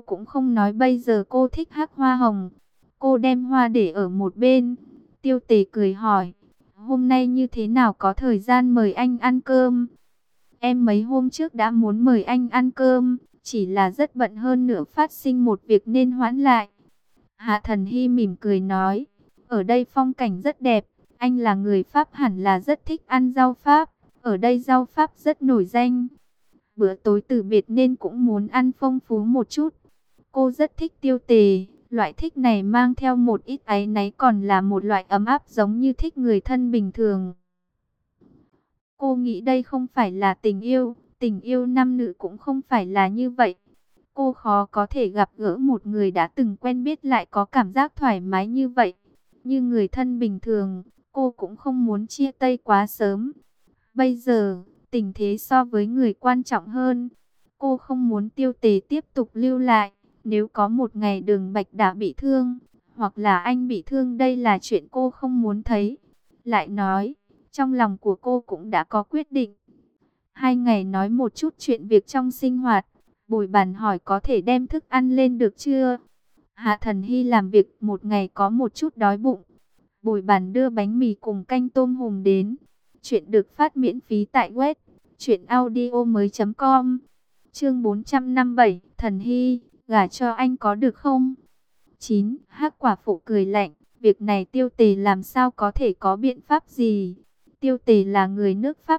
cũng không nói bây giờ cô thích hắc hoa hồng. Cô đem hoa để ở một bên. Tiêu Tề cười hỏi, hôm nay như thế nào có thời gian mời anh ăn cơm? Em mấy hôm trước đã muốn mời anh ăn cơm, chỉ là rất bận, hơn nữa phát sinh một việc nên hoãn lại. Hạ Thần Hy mỉm cười nói, ở đây phong cảnh rất đẹp, anh là người Pháp hẳn là rất thích ăn rau Pháp, ở đây rau Pháp rất nổi danh. Bữa tối từ biệt nên cũng muốn ăn phong phú một chút. Cô rất thích Tiêu Tề, loại thích này mang theo một ít áy náy, còn là một loại ấm áp giống như thích người thân bình thường. Cô nghĩ đây không phải là tình yêu nam nữ cũng không phải là như vậy. Cô khó có thể gặp gỡ một người đã từng quen biết lại có cảm giác thoải mái như vậy. Như người thân bình thường, cô cũng không muốn chia tay quá sớm. Bây giờ, tình thế so với người quan trọng hơn. Cô không muốn Tiêu Tề tiếp tục lưu lại. Nếu có một ngày Đường Bạch đã bị thương, hoặc là anh bị thương, đây là chuyện cô không muốn thấy. Lại nói, trong lòng của cô cũng đã có quyết định. 2 ngày nói một chút chuyện việc trong sinh hoạt. Bùi Bản hỏi có thể đem thức ăn lên được chưa? Hạ Thần Hy làm việc một ngày có một chút đói bụng. Bùi Bản đưa bánh mì cùng canh tôm hùm đến. Chuyện được phát miễn phí tại web truyệnaudiomoi.com. Chương 457, Thần Hy, gả cho anh có được không? 9. Hắc quả phụ cười lạnh, việc này Tiêu Tề làm sao có thể có biện pháp gì? Tiêu Tề là người nước Pháp.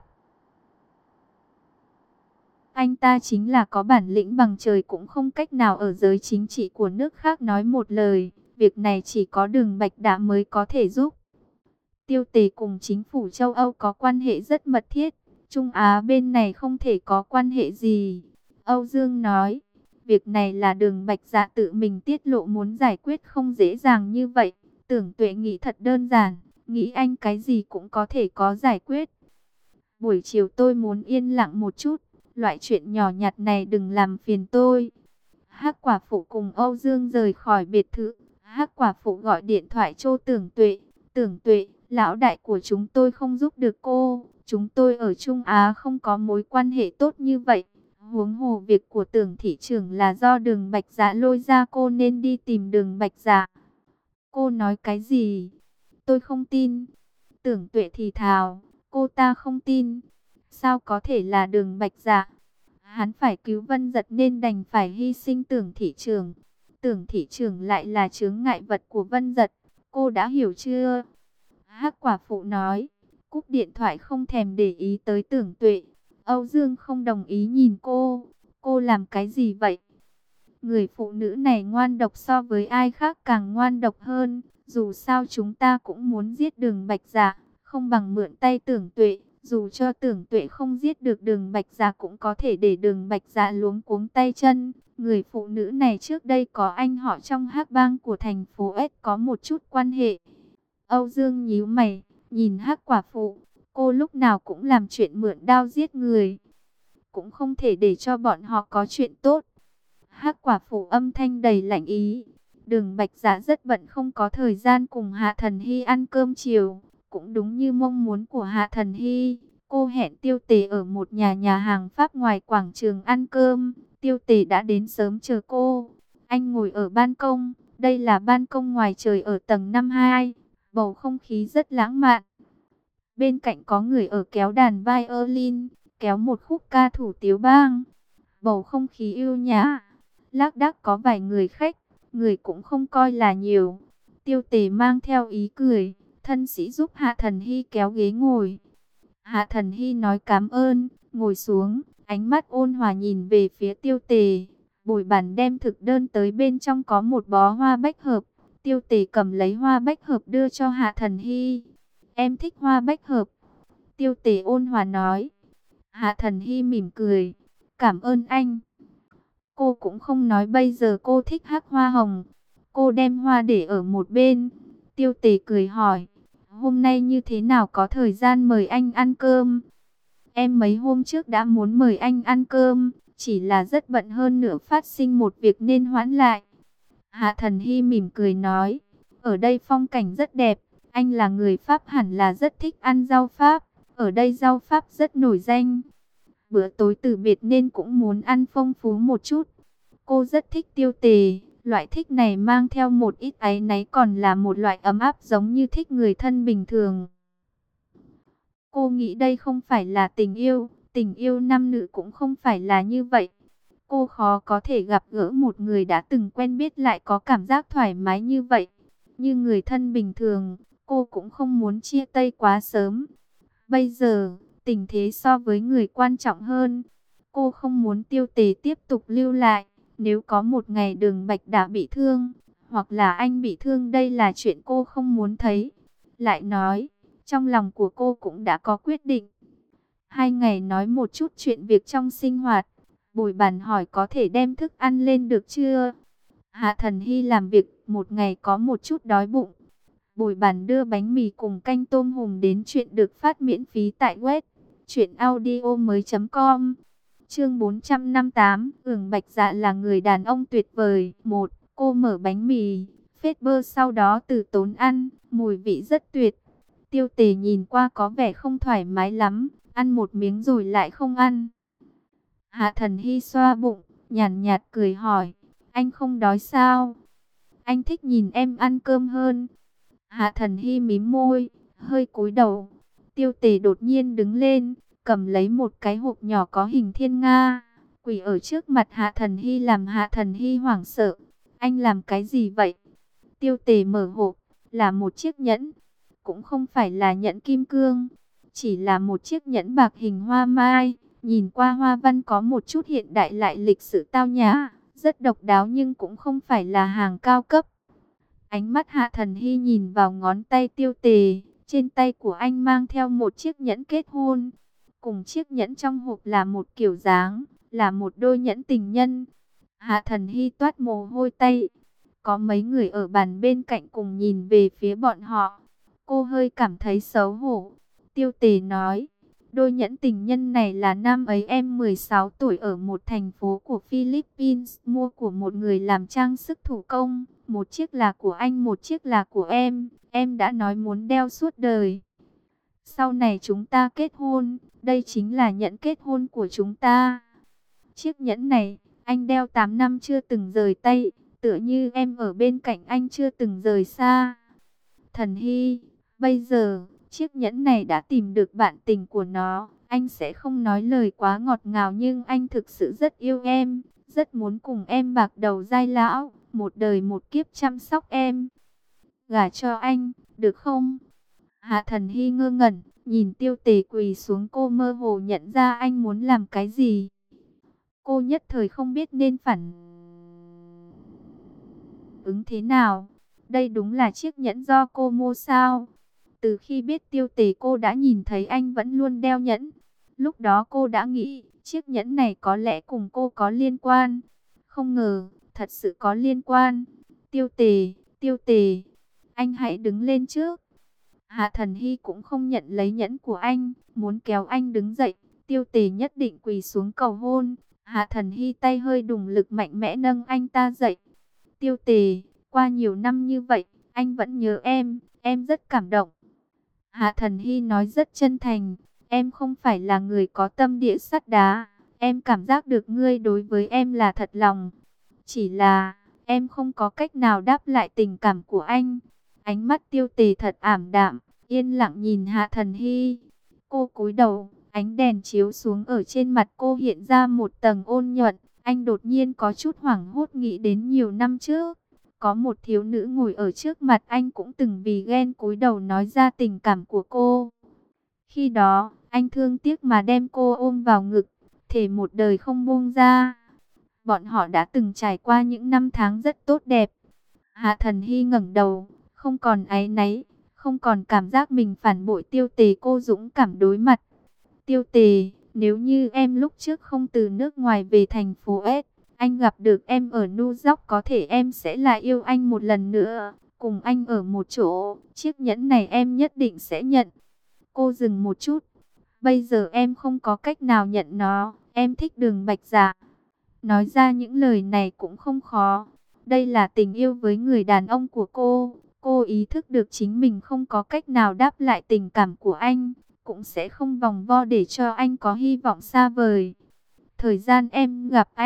Anh ta chính là có bản lĩnh bằng trời, cũng không cách nào ở giới chính trị của nước khác nói một lời. Việc này chỉ có Đường Bạch Đã mới có thể giúp. Tiêu Tề cùng chính phủ châu Âu có quan hệ rất mật thiết. Trung Á bên này không thể có quan hệ gì. Âu Dương nói, việc này là Đường Bạch Dạ tự mình tiết lộ, muốn giải quyết không dễ dàng như vậy. Tưởng Tuệ nghĩ thật đơn giản, nghĩ anh cái gì cũng có thể có giải quyết. Buổi chiều tôi muốn yên lặng một chút, loại chuyện nhỏ nhặt này đừng làm phiền tôi. Hắc quả phụ cùng Âu Dương rời khỏi biệt thự. Hắc quả phụ gọi điện thoại cho Tưởng Tuệ. Tưởng Tuệ, lão đại của chúng tôi không giúp được cô. Chúng tôi ở Trung Á không có mối quan hệ tốt như vậy. Huống hồ việc của Tưởng thị trưởng là do Đường Bạch Dạ lôi ra, cô nên đi tìm Đường Bạch Dạ. Cô nói cái gì? Tôi không tin. Tưởng Tuệ thì thào, cô ta không tin. Sao có thể là Đường Bạch Dạ? Hắn phải cứu Vân Dật nên đành phải hy sinh Tưởng thị trưởng. Tưởng thị trưởng lại là chướng ngại vật của Vân Dật. Cô đã hiểu chưa? Hắc quả phụ nói, cúp điện thoại không thèm để ý tới Tưởng Tuệ. Âu Dương không đồng ý nhìn cô. Cô làm cái gì vậy? Người phụ nữ này ngoan độc so với ai khác càng ngoan độc hơn. Dù sao chúng ta cũng muốn giết Đường Bạch Dạ, không bằng mượn tay Tưởng Tuệ. Dù cho Tưởng Tuệ không giết được Đường Bạch Dạ cũng có thể để Đường Bạch Dạ luống cuống tay chân. Người phụ nữ này trước đây có anh họ trong hắc bang của thành phố S, có một chút quan hệ. Âu Dương nhíu mày, nhìn Hắc quả phụ, cô lúc nào cũng làm chuyện mượn đao giết người. Cũng không thể để cho bọn họ có chuyện tốt. Hắc quả phụ âm thanh đầy lạnh ý. Đường Bạch Dạ rất bận, không có thời gian cùng Hạ Thần Hy ăn cơm chiều. Cũng đúng như mong muốn của Hạ Thần Hy, cô hẹn Tiêu Tề ở một nhà hàng Pháp ngoài quảng trường ăn cơm. Tiêu Tề đã đến sớm chờ cô. Anh ngồi ở ban công, đây là ban công ngoài trời ở tầng 52. Bầu không khí rất lãng mạn. Bên cạnh có người ở kéo đàn violin, kéo một khúc ca thủ Tiếu Bang. Bầu không khí yêu nhã. Lác đác có vài người khách, người cũng không coi là nhiều. Tiêu Tề mang theo ý cười, thân sĩ giúp Hạ Thần Hy kéo ghế ngồi. Hạ Thần Hy nói cảm ơn, ngồi xuống, ánh mắt ôn hòa nhìn về phía Tiêu Tề. Bùi Bản đem thực đơn tới, bên trong có một bó hoa bách hợp. Tiêu Tề cầm lấy hoa bách hợp đưa cho Hạ Thần Hy. Em thích hoa bách hợp. Tiêu Tề ôn hòa nói. Hạ Thần Hy mỉm cười. Cảm ơn anh. Cô cũng không nói bây giờ cô thích hắc hoa hồng. Cô đem hoa để ở một bên. Tiêu Tề cười hỏi. Hôm nay như thế nào có thời gian mời anh ăn cơm? Em mấy hôm trước đã muốn mời anh ăn cơm. Chỉ là rất bận, hơn nữa phát sinh một việc nên hoãn lại. Hạ Thần Hy mỉm cười nói, ở đây phong cảnh rất đẹp, anh là người Pháp hẳn là rất thích ăn rau Pháp, ở đây rau Pháp rất nổi danh. Bữa tối từ biệt nên cũng muốn ăn phong phú một chút. Cô rất thích Tiêu Tề, loại thích này mang theo một ít áy náy, còn là một loại ấm áp giống như thích người thân bình thường. Cô nghĩ đây không phải là tình yêu nam nữ cũng không phải là như vậy. Cô khó có thể gặp gỡ một người đã từng quen biết lại có cảm giác thoải mái như vậy. Như người thân bình thường, cô cũng không muốn chia tay quá sớm. Bây giờ, tình thế so với người quan trọng hơn. Cô không muốn Tiêu Tề tiếp tục lưu lại. Nếu có một ngày Đường Bạch đã bị thương, hoặc là anh bị thương, đây là chuyện cô không muốn thấy. Lại nói, trong lòng của cô cũng đã có quyết định. 2 ngày nói một chút chuyện việc trong sinh hoạt. Bùi Bản hỏi có thể đem thức ăn lên được chưa? Hạ Thần Hy làm việc một ngày có một chút đói bụng. Bùi Bản đưa bánh mì cùng canh tôm hùm đến, chuyện được phát miễn phí tại web truyệnaudiomoi.com. Chương 458, Ưởng Bạch Dạ là người đàn ông tuyệt vời. Cô mở bánh mì, phết bơ sau đó từ tốn ăn, mùi vị rất tuyệt. Tiêu Tề nhìn qua có vẻ không thoải mái lắm, ăn một miếng rồi lại không ăn. Hạ Thần Hy xoa bụng, nhàn nhạt cười hỏi, anh không đói sao? Anh thích nhìn em ăn cơm hơn. Hạ Thần Hy mím môi, hơi cúi đầu. Tiêu Tề đột nhiên đứng lên, cầm lấy một cái hộp nhỏ có hình thiên nga, quỳ ở trước mặt Hạ Thần Hy làm Hạ Thần Hy hoảng sợ. Anh làm cái gì vậy? Tiêu Tề mở hộp, là một chiếc nhẫn. Cũng không phải là nhẫn kim cương, chỉ là một chiếc nhẫn bạc hình hoa mai. Nhìn qua hoa văn có một chút hiện đại lại lịch sự tao nhã, rất độc đáo nhưng cũng không phải là hàng cao cấp. Ánh mắt Hạ Thần Hy nhìn vào ngón tay Tiêu Tề, trên tay của anh mang theo một chiếc nhẫn kết hôn. Cùng chiếc nhẫn trong hộp là một kiểu dáng, là một đôi nhẫn tình nhân. Hạ Thần Hy toát mồ hôi tay. Có mấy người ở bàn bên cạnh cùng nhìn về phía bọn họ. Cô hơi cảm thấy xấu hổ. Tiêu Tề nói, đôi nhẫn tình nhân này là năm ấy em 16 tuổi ở một thành phố của Philippines mua của một người làm trang sức thủ công. Một chiếc là của anh, một chiếc là của em đã nói muốn đeo suốt đời. Sau này chúng ta kết hôn, đây chính là nhẫn kết hôn của chúng ta. Chiếc nhẫn này, anh đeo 8 năm chưa từng rời tay, tựa như em ở bên cạnh anh chưa từng rời xa. Thần Hy, bây giờ, chiếc nhẫn này đã tìm được bạn tình của nó. Anh sẽ không nói lời quá ngọt ngào nhưng anh thực sự rất yêu em, rất muốn cùng em bạc đầu giai lão, một đời một kiếp chăm sóc em. Gả cho anh, được không? Hạ Thần Hy ngơ ngẩn, nhìn Tiêu Tề quỳ xuống, cô mơ hồ nhận ra anh muốn làm cái gì. Cô nhất thời không biết nên phản ứng thế nào. Đây đúng là chiếc nhẫn do cô mua sao? Từ khi biết Tiêu Tề cô đã nhìn thấy anh vẫn luôn đeo nhẫn. Lúc đó cô đã nghĩ chiếc nhẫn này có lẽ cùng cô có liên quan. Không ngờ, thật sự có liên quan. Tiêu Tề, anh hãy đứng lên trước. Hạ Thần Hy cũng không nhận lấy nhẫn của anh, muốn kéo anh đứng dậy. Tiêu Tề nhất định quỳ xuống cầu hôn. Hạ Thần Hy tay hơi đùng lực mạnh mẽ nâng anh ta dậy. Tiêu Tề, qua nhiều năm như vậy, anh vẫn nhớ em rất cảm động. Hạ Thần Hy nói rất chân thành, em không phải là người có tâm địa sắt đá, em cảm giác được ngươi đối với em là thật lòng. Chỉ là, em không có cách nào đáp lại tình cảm của anh. Ánh mắt Tiêu Tề thật ảm đạm, yên lặng nhìn Hạ Thần Hy. Cô cúi đầu, ánh đèn chiếu xuống ở trên mặt cô hiện ra một tầng ôn nhuận. Anh đột nhiên có chút hoảng hốt nghĩ đến nhiều năm trước. Có một thiếu nữ ngồi ở trước mặt anh cũng từng vì ghen cúi đầu nói ra tình cảm của cô. Khi đó, anh thương tiếc mà đem cô ôm vào ngực, thề một đời không buông ra. Bọn họ đã từng trải qua những năm tháng rất tốt đẹp. Hạ Thần Hy ngẩng đầu, không còn áy náy, không còn cảm giác mình phản bội Tiêu Tề, cô dũng cảm đối mặt. Tiêu Tề, nếu như em lúc trước không từ nước ngoài về thành phố S, anh gặp được em ở New York, có thể em sẽ lại yêu anh một lần nữa, cùng anh ở một chỗ. Chiếc nhẫn này em nhất định sẽ nhận. Cô dừng một chút. Bây giờ em không có cách nào nhận nó. Em thích Đường Bạch Dạ. Nói ra những lời này cũng không khó. Đây là tình yêu với người đàn ông của cô. Cô ý thức được chính mình không có cách nào đáp lại tình cảm của anh, cũng sẽ không vòng vo để cho anh có hy vọng xa vời. Thời gian em gặp anh,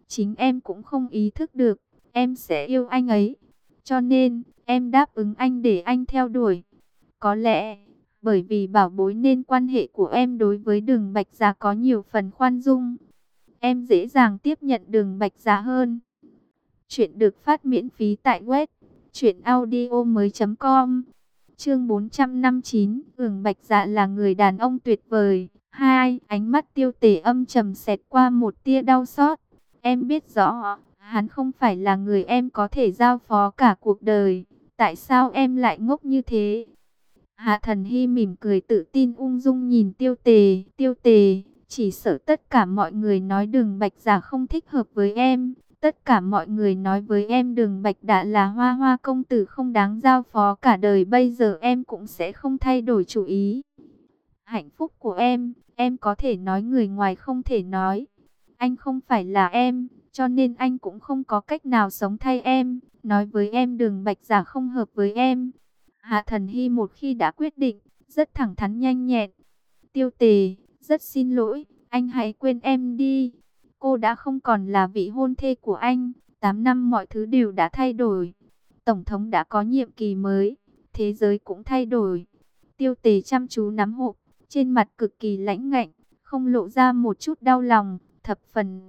Chính em cũng không ý thức được, em sẽ yêu anh ấy. Cho nên, em đáp ứng anh để anh theo đuổi. Có lẽ, bởi vì bảo bối nên quan hệ của em đối với Đường Bạch Dạ có nhiều phần khoan dung. Em dễ dàng tiếp nhận Đường Bạch Dạ hơn. Chuyện được phát miễn phí tại web truyệnaudiomoi.com. Chương 459, Đường Bạch Dạ là người đàn ông tuyệt vời. Hai, ánh mắt Tiêu Tề âm trầm xẹt qua một tia đau xót. Em biết rõ, hắn không phải là người em có thể giao phó cả cuộc đời. Tại sao em lại ngốc như thế? Hạ Thần Hy mỉm cười tự tin ung dung nhìn Tiêu Tề. Tiêu Tề, chỉ sợ tất cả mọi người nói Đường Bạch Dạ không thích hợp với em. Tất cả mọi người nói với em Đường Bạch Dạ là hoa hoa công tử không đáng giao phó cả đời. Bây giờ em cũng sẽ không thay đổi chủ ý. Hạnh phúc của em có thể nói người ngoài không thể nói. Anh không phải là em, cho nên anh cũng không có cách nào sống thay em. Nói với em Đường Bạch Dạ không hợp với em. Hạ Thần Hy một khi đã quyết định, rất thẳng thắn nhanh nhẹn. Tiêu Tề, rất xin lỗi, anh hãy quên em đi. Cô đã không còn là vị hôn thê của anh. 8 năm mọi thứ đều đã thay đổi. Tổng thống đã có nhiệm kỳ mới, thế giới cũng thay đổi. Tiêu Tề chăm chú nắm hộp, trên mặt cực kỳ lãnh ngạnh, không lộ ra một chút đau lòng, thập phần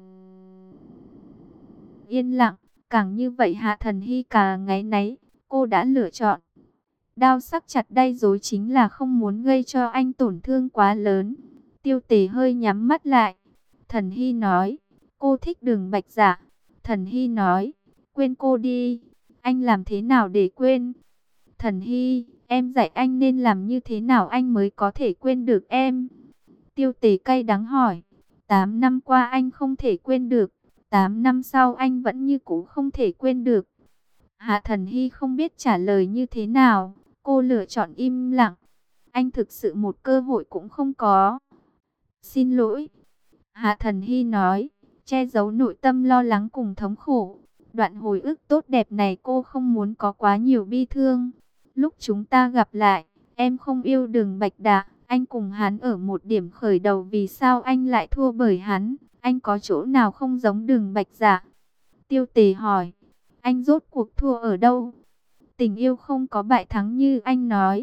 yên lặng. Càng như vậy Hạ Thần Hy càng áy náy. Cô đã lựa chọn đao sắc chặt đay dối chính là không muốn gây cho anh tổn thương quá lớn. Tiêu Tề hơi nhắm mắt lại. Thần Hy nói, cô thích Đường Bạch Dạ. Thần Hy nói, quên cô đi. Anh làm thế nào để quên? Thần Hy, em dạy anh nên làm như thế nào anh mới có thể quên được em? Tiêu Tề cay đắng hỏi. 8 năm qua anh không thể quên được. 8 năm sau anh vẫn như cũ không thể quên được. Hạ Thần Hy không biết trả lời như thế nào. Cô lựa chọn im lặng. Anh thực sự một cơ hội cũng không có. Xin lỗi. Hạ Thần Hy nói, che giấu nội tâm lo lắng cùng thống khổ. Đoạn hồi ức tốt đẹp này cô không muốn có quá nhiều bi thương. Lúc chúng ta gặp lại, em không yêu Đường Bạch Dạ. Anh cùng hắn ở một điểm khởi đầu, vì sao anh lại thua bởi hắn? Anh có chỗ nào không giống Đường Bạch Dạ? Tiêu Tề hỏi, anh rốt cuộc thua ở đâu? Tình yêu không có bại thắng như anh nói.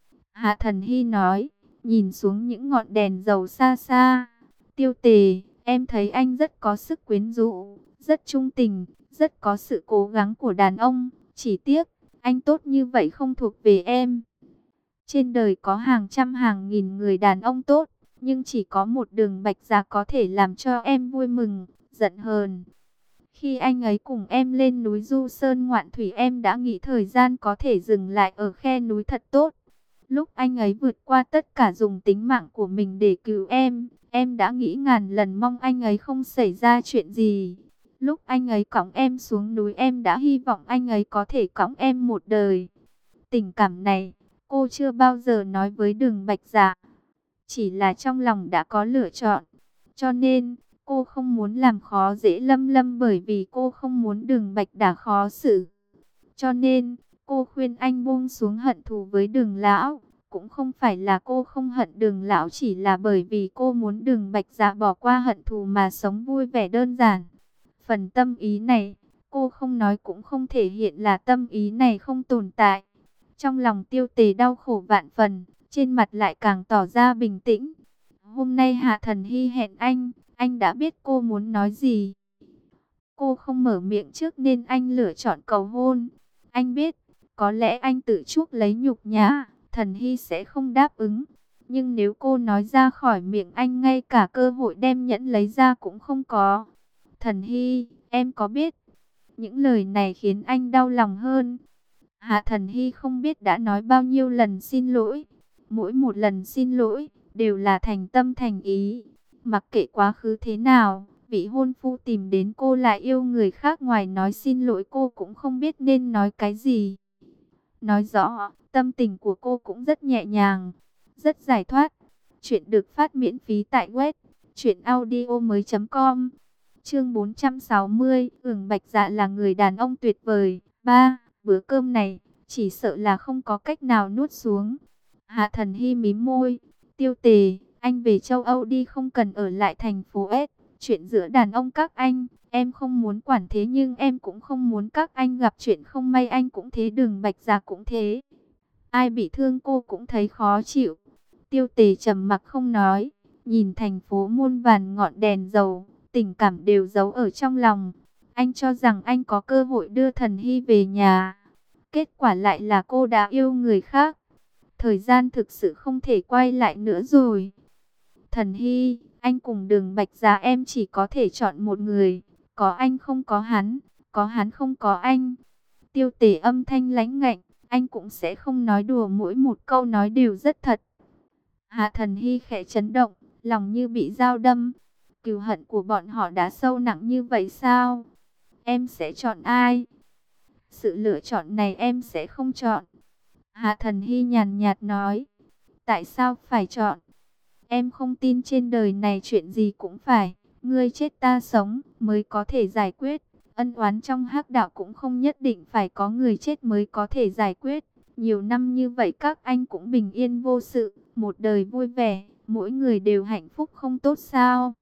Hạ Thần Hy nói, nhìn xuống những ngọn đèn dầu xa xa. Tiêu Tề, em thấy anh rất có sức quyến rũ, rất trung tình, rất có sự cố gắng của đàn ông. Chỉ tiếc, anh tốt như vậy không thuộc về em. Trên đời có hàng trăm hàng nghìn người đàn ông tốt, nhưng chỉ có một Đường Bạch Dạ có thể làm cho em vui mừng, giận hờn. Khi anh ấy cùng em lên núi Du Sơn ngoạn thủy, em đã nghĩ thời gian có thể dừng lại ở khe núi thật tốt. Lúc anh ấy vượt qua tất cả dùng tính mạng của mình để cứu em đã nghĩ ngàn lần mong anh ấy không xảy ra chuyện gì. Lúc anh ấy cõng em xuống núi, em đã hy vọng anh ấy có thể cõng em một đời. Tình cảm này, cô chưa bao giờ nói với Đường Bạch Dạ. Chỉ là trong lòng đã có lựa chọn. Cho nên, cô không muốn làm khó dễ Lâm Lâm, bởi vì cô không muốn Đường Bạch Dạ khó xử. Cho nên, cô khuyên anh buông xuống hận thù với Đường lão. Cũng không phải là cô không hận Đường lão, chỉ là bởi vì cô muốn Đường Bạch Dạ bỏ qua hận thù mà sống vui vẻ đơn giản. Phần tâm ý này, cô không nói cũng không thể hiện là tâm ý này không tồn tại. Trong lòng Tiêu Tề đau khổ vạn phần, trên mặt lại càng tỏ ra bình tĩnh. Hôm nay Hạ Thần Hy hẹn anh đã biết cô muốn nói gì. Cô không mở miệng trước nên anh lựa chọn cầu hôn. Anh biết, có lẽ anh tự chuốc lấy nhục nhã, Thần Hy sẽ không đáp ứng. Nhưng nếu cô nói ra khỏi miệng anh, ngay cả cơ hội đem nhẫn lấy ra cũng không có. Thần Hy, em có biết, những lời này khiến anh đau lòng hơn. Hạ Thần Hy không biết đã nói bao nhiêu lần xin lỗi. Mỗi một lần xin lỗi, đều là thành tâm thành ý. Mặc kệ quá khứ thế nào, vị hôn phu tìm đến cô lại yêu người khác, ngoài nói xin lỗi cô cũng không biết nên nói cái gì. Nói rõ, tâm tình của cô cũng rất nhẹ nhàng, rất giải thoát. Chuyện được phát miễn phí tại web truyệnaudiomoi.com. Chương 460, Đường Bạch Dạ là người đàn ông tuyệt vời. 3. Bữa cơm này, chỉ sợ là không có cách nào nuốt xuống. Hạ Thần Hy mím môi. Tiêu Tề, anh về châu Âu đi, không cần ở lại thành phố S. Chuyện giữa đàn ông các anh, Em không muốn quản thế nhưng em cũng không muốn các anh gặp chuyện không may, anh cũng thế, Đường Bạch Dạ cũng thế. Ai bị thương cô cũng thấy khó chịu. Tiêu Tề trầm mặc không nói, nhìn thành phố muôn vàn ngọn đèn dầu, tình cảm đều giấu ở trong lòng. Anh cho rằng anh có cơ hội đưa Thần Hy về nhà. Kết quả lại là cô đã yêu người khác. Thời gian thực sự không thể quay lại nữa rồi. Thần Hy, anh cùng Đường Bạch Dạ em chỉ có thể chọn một người. Có anh không có hắn, có hắn không có anh. Tiêu Tề âm thanh lãnh ngạnh, anh cũng sẽ không nói đùa, mỗi một câu nói đều rất thật. Hạ Thần Hy khẽ chấn động, lòng như bị dao đâm. Cừu hận của bọn họ đã sâu nặng như vậy sao? Em sẽ chọn ai? Sự lựa chọn này em sẽ không chọn. Hạ Thần Hy nhàn nhạt nói. Tại sao phải chọn? Em không tin trên đời này chuyện gì cũng phải ngươi chết ta sống mới có thể giải quyết. Ân oán trong hắc đạo cũng không nhất định phải có người chết mới có thể giải quyết. Nhiều năm như vậy các anh cũng bình yên vô sự, một đời vui vẻ, mỗi người đều hạnh phúc không tốt sao?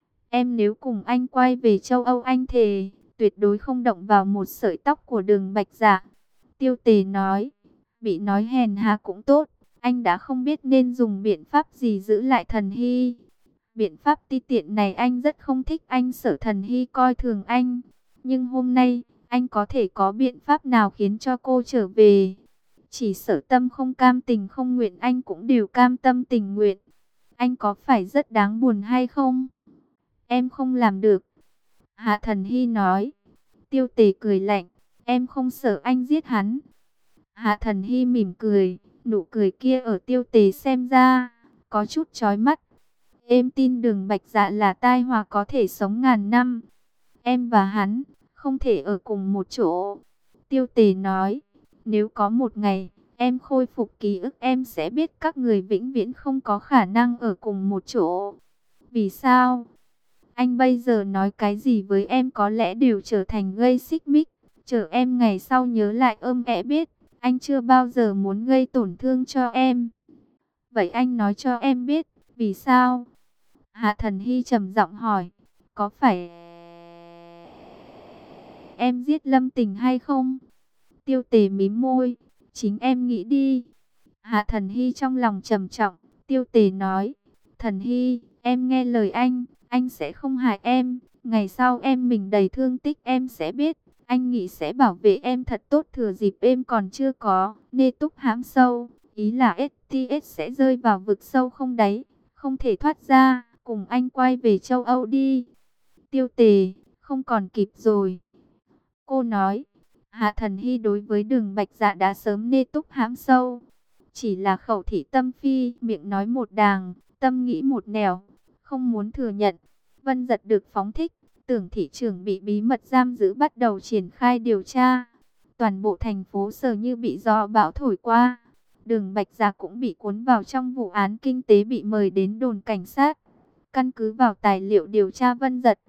Em nếu cùng anh quay về châu Âu anh thề, tuyệt đối không động vào một sợi tóc của Đường Bạch Dạ. Tiêu Tề nói, bị nói hèn hạ cũng tốt, anh đã không biết nên dùng biện pháp gì giữ lại Thần Hy. Biện pháp ti tiện này anh rất không thích, anh sợ Thần Hy coi thường anh. Nhưng hôm nay, anh có thể có biện pháp nào khiến cho cô trở về? Chỉ sợ Tâm không cam tình không nguyện, anh cũng đều cam tâm tình nguyện. Anh có phải rất đáng buồn hay không? Em không làm được. Hạ Thần Hy nói. Tiêu Tề cười lạnh. Em không sợ anh giết hắn. Hạ Thần Hy mỉm cười. Nụ cười kia ở Tiêu Tề xem ra có chút chói mắt. Em tin Đường Bạch Dạ là tai họa có thể sống ngàn năm. Em và hắn không thể ở cùng một chỗ. Tiêu Tề nói. Nếu có một ngày em khôi phục ký ức, em sẽ biết các người vĩnh viễn không có khả năng ở cùng một chỗ. Vì sao? Anh bây giờ nói cái gì với em có lẽ đều trở thành gây xích mích. Chờ em ngày sau nhớ lại biết, anh chưa bao giờ muốn gây tổn thương cho em. Vậy anh nói cho em biết, vì sao? Hạ Thần Hy trầm giọng hỏi, có phải em giết Lâm Tình hay không? Tiêu Tề mím môi, chính em nghĩ đi. Hạ Thần Hy trong lòng trầm trọng. Tiêu Tề nói, Thần Hy, em nghe lời anh sẽ không hại em. Ngày sau em mình đầy thương tích em sẽ biết. Anh nghĩ sẽ bảo vệ em thật tốt, thừa dịp em còn chưa có nê túc hãm sâu. Ý là STS sẽ rơi vào vực sâu không đáy, không thể thoát ra. Cùng anh quay về châu Âu đi. Tiêu Tề, không còn kịp rồi. Cô nói, Hạ Thần Hy đối với Đường Bạch Dạ đã sớm nê túc hãm sâu. Chỉ là khẩu thị tâm phi, miệng nói một đàng, tâm nghĩ một nẻo, không muốn thừa nhận. Vân Dật được phóng thích, Tưởng thị trưởng bị bí mật giam giữ, bắt đầu triển khai điều tra. Toàn bộ thành phố Sở như bị gió bão thổi qua. Đường Bạch Dạ cũng bị cuốn vào trong vụ án kinh tế, bị mời đến đồn cảnh sát. Căn cứ vào tài liệu điều tra Vân Dật,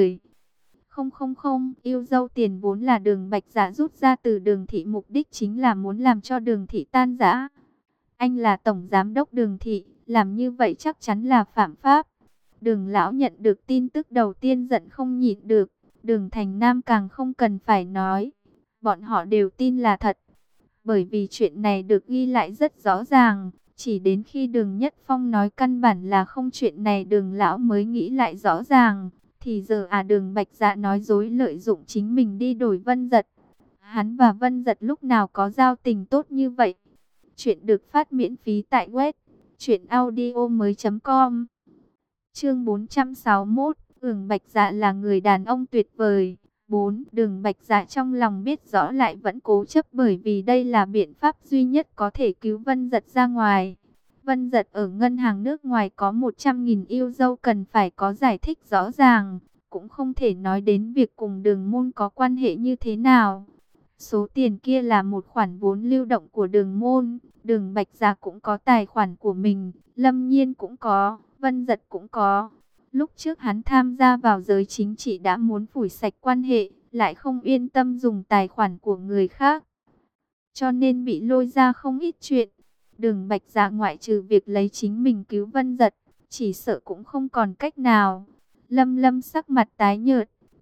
10,000 yêu dâu tiền vốn là Đường Bạch Dạ rút ra từ Đường thị, mục đích chính là muốn làm cho Đường thị tan rã. Anh là tổng giám đốc Đường thị, làm như vậy chắc chắn là phạm pháp. Đường lão nhận được tin tức đầu tiên giận không nhịn được. Đường Thành Nam càng không cần phải nói. Bọn họ đều tin là thật. Bởi vì chuyện này được ghi lại rất rõ ràng. Chỉ đến khi Đường Nhất Phong nói căn bản là không chuyện này, Đường lão mới nghĩ lại rõ ràng. Thì giờ Đường Bạch Dạ nói dối, lợi dụng chính mình đi đổi Vân Dật. Hắn và Vân Dật lúc nào có giao tình tốt như vậy? Chuyện được phát miễn phí tại web truyệnaudiomoi.com. Chương 461, Đường Bạch Dạ là người đàn ông tuyệt vời. 4. Đường Bạch Dạ trong lòng biết rõ lại vẫn cố chấp, bởi vì đây là biện pháp duy nhất có thể cứu Vân Dật ra ngoài. Vân Dật ở ngân hàng nước ngoài có 100.000 yêu dâu, cần phải có giải thích rõ ràng, cũng không thể nói đến việc cùng Đường môn có quan hệ như thế nào. Số tiền kia là một khoản vốn lưu động của Đường môn. Đường Bạch Dạ cũng có tài khoản của mình, Lâm Nhiên cũng có, Vân Dật cũng có. Lúc trước hắn tham gia vào giới chính trị đã muốn phủi sạch quan hệ, lại không yên tâm dùng tài khoản của người khác, cho nên bị lôi ra không ít chuyện. Đường Bạch Dạ ngoại trừ việc lấy chính mình cứu Vân Dật, chỉ sợ cũng không còn cách nào. Lâm Lâm sắc mặt tái nhợt,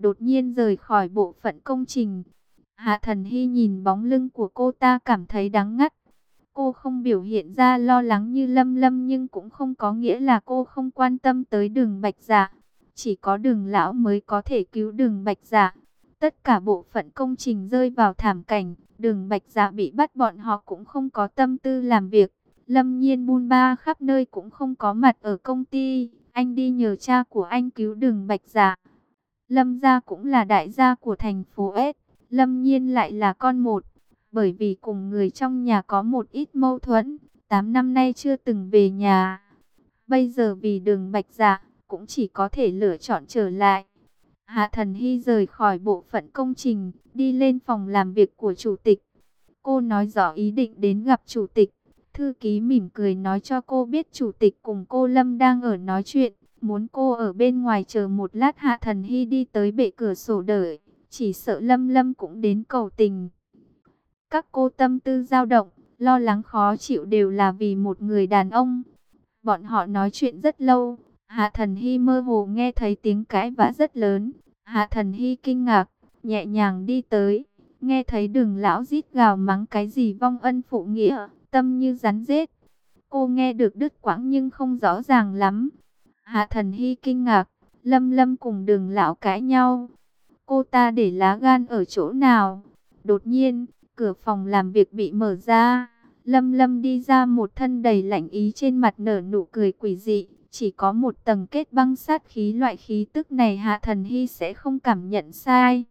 đột nhiên rời khỏi bộ phận công trình. Hạ Thần Hy nhìn bóng lưng của cô ta cảm thấy đắng ngắt. Cô không biểu hiện ra lo lắng như Lâm Lâm nhưng cũng không có nghĩa là cô không quan tâm tới Đường Bạch Dạ. Chỉ có Đường lão mới có thể cứu Đường Bạch Dạ. Tất cả bộ phận công trình rơi vào thảm cảnh, Đường Bạch Dạ bị bắt, bọn họ cũng không có tâm tư làm việc. Lâm Nhiên bôn ba khắp nơi cũng không có mặt ở công ty. Anh đi nhờ cha của anh cứu Đường Bạch Dạ. Lâm gia cũng là đại gia của thành phố S. Lâm Nhiên lại là con một. Bởi vì cùng người trong nhà có một ít mâu thuẫn, 8 năm nay chưa từng về nhà. Bây giờ vì Đường Bạch Dạ, cũng chỉ có thể lựa chọn trở lại. Hạ Thần Hy rời khỏi bộ phận công trình, đi lên phòng làm việc của chủ tịch. Cô nói rõ ý định đến gặp chủ tịch. Thư ký mỉm cười nói cho cô biết chủ tịch cùng cô Lâm đang ở nói chuyện, muốn cô ở bên ngoài chờ một lát. Hạ Thần Hy đi tới bệ cửa sổ đợi, chỉ sợ Lâm Lâm cũng đến cầu tình. Các cô tâm tư dao động, lo lắng khó chịu đều là vì một người đàn ông. Bọn họ nói chuyện rất lâu, Hạ Thần Hy mơ hồ nghe thấy tiếng cãi vã rất lớn. Hạ Thần Hy kinh ngạc, nhẹ nhàng đi tới, nghe thấy Đường lão rít gào mắng cái gì vong ân phụ nghĩa, tâm như rắn rết. Cô nghe được đứt quãng nhưng không rõ ràng lắm. Hạ Thần Hy kinh ngạc, Lâm Lâm cùng Đường lão cãi nhau. Cô ta để lá gan ở chỗ nào? Đột nhiên, cửa phòng làm việc bị mở ra. Lâm Lâm đi ra, một thân đầy lạnh ý, trên mặt nở nụ cười quỷ dị. Chỉ có một tầng kết băng sát khí, loại khí tức này Hạ Thần Hy sẽ không cảm nhận sai.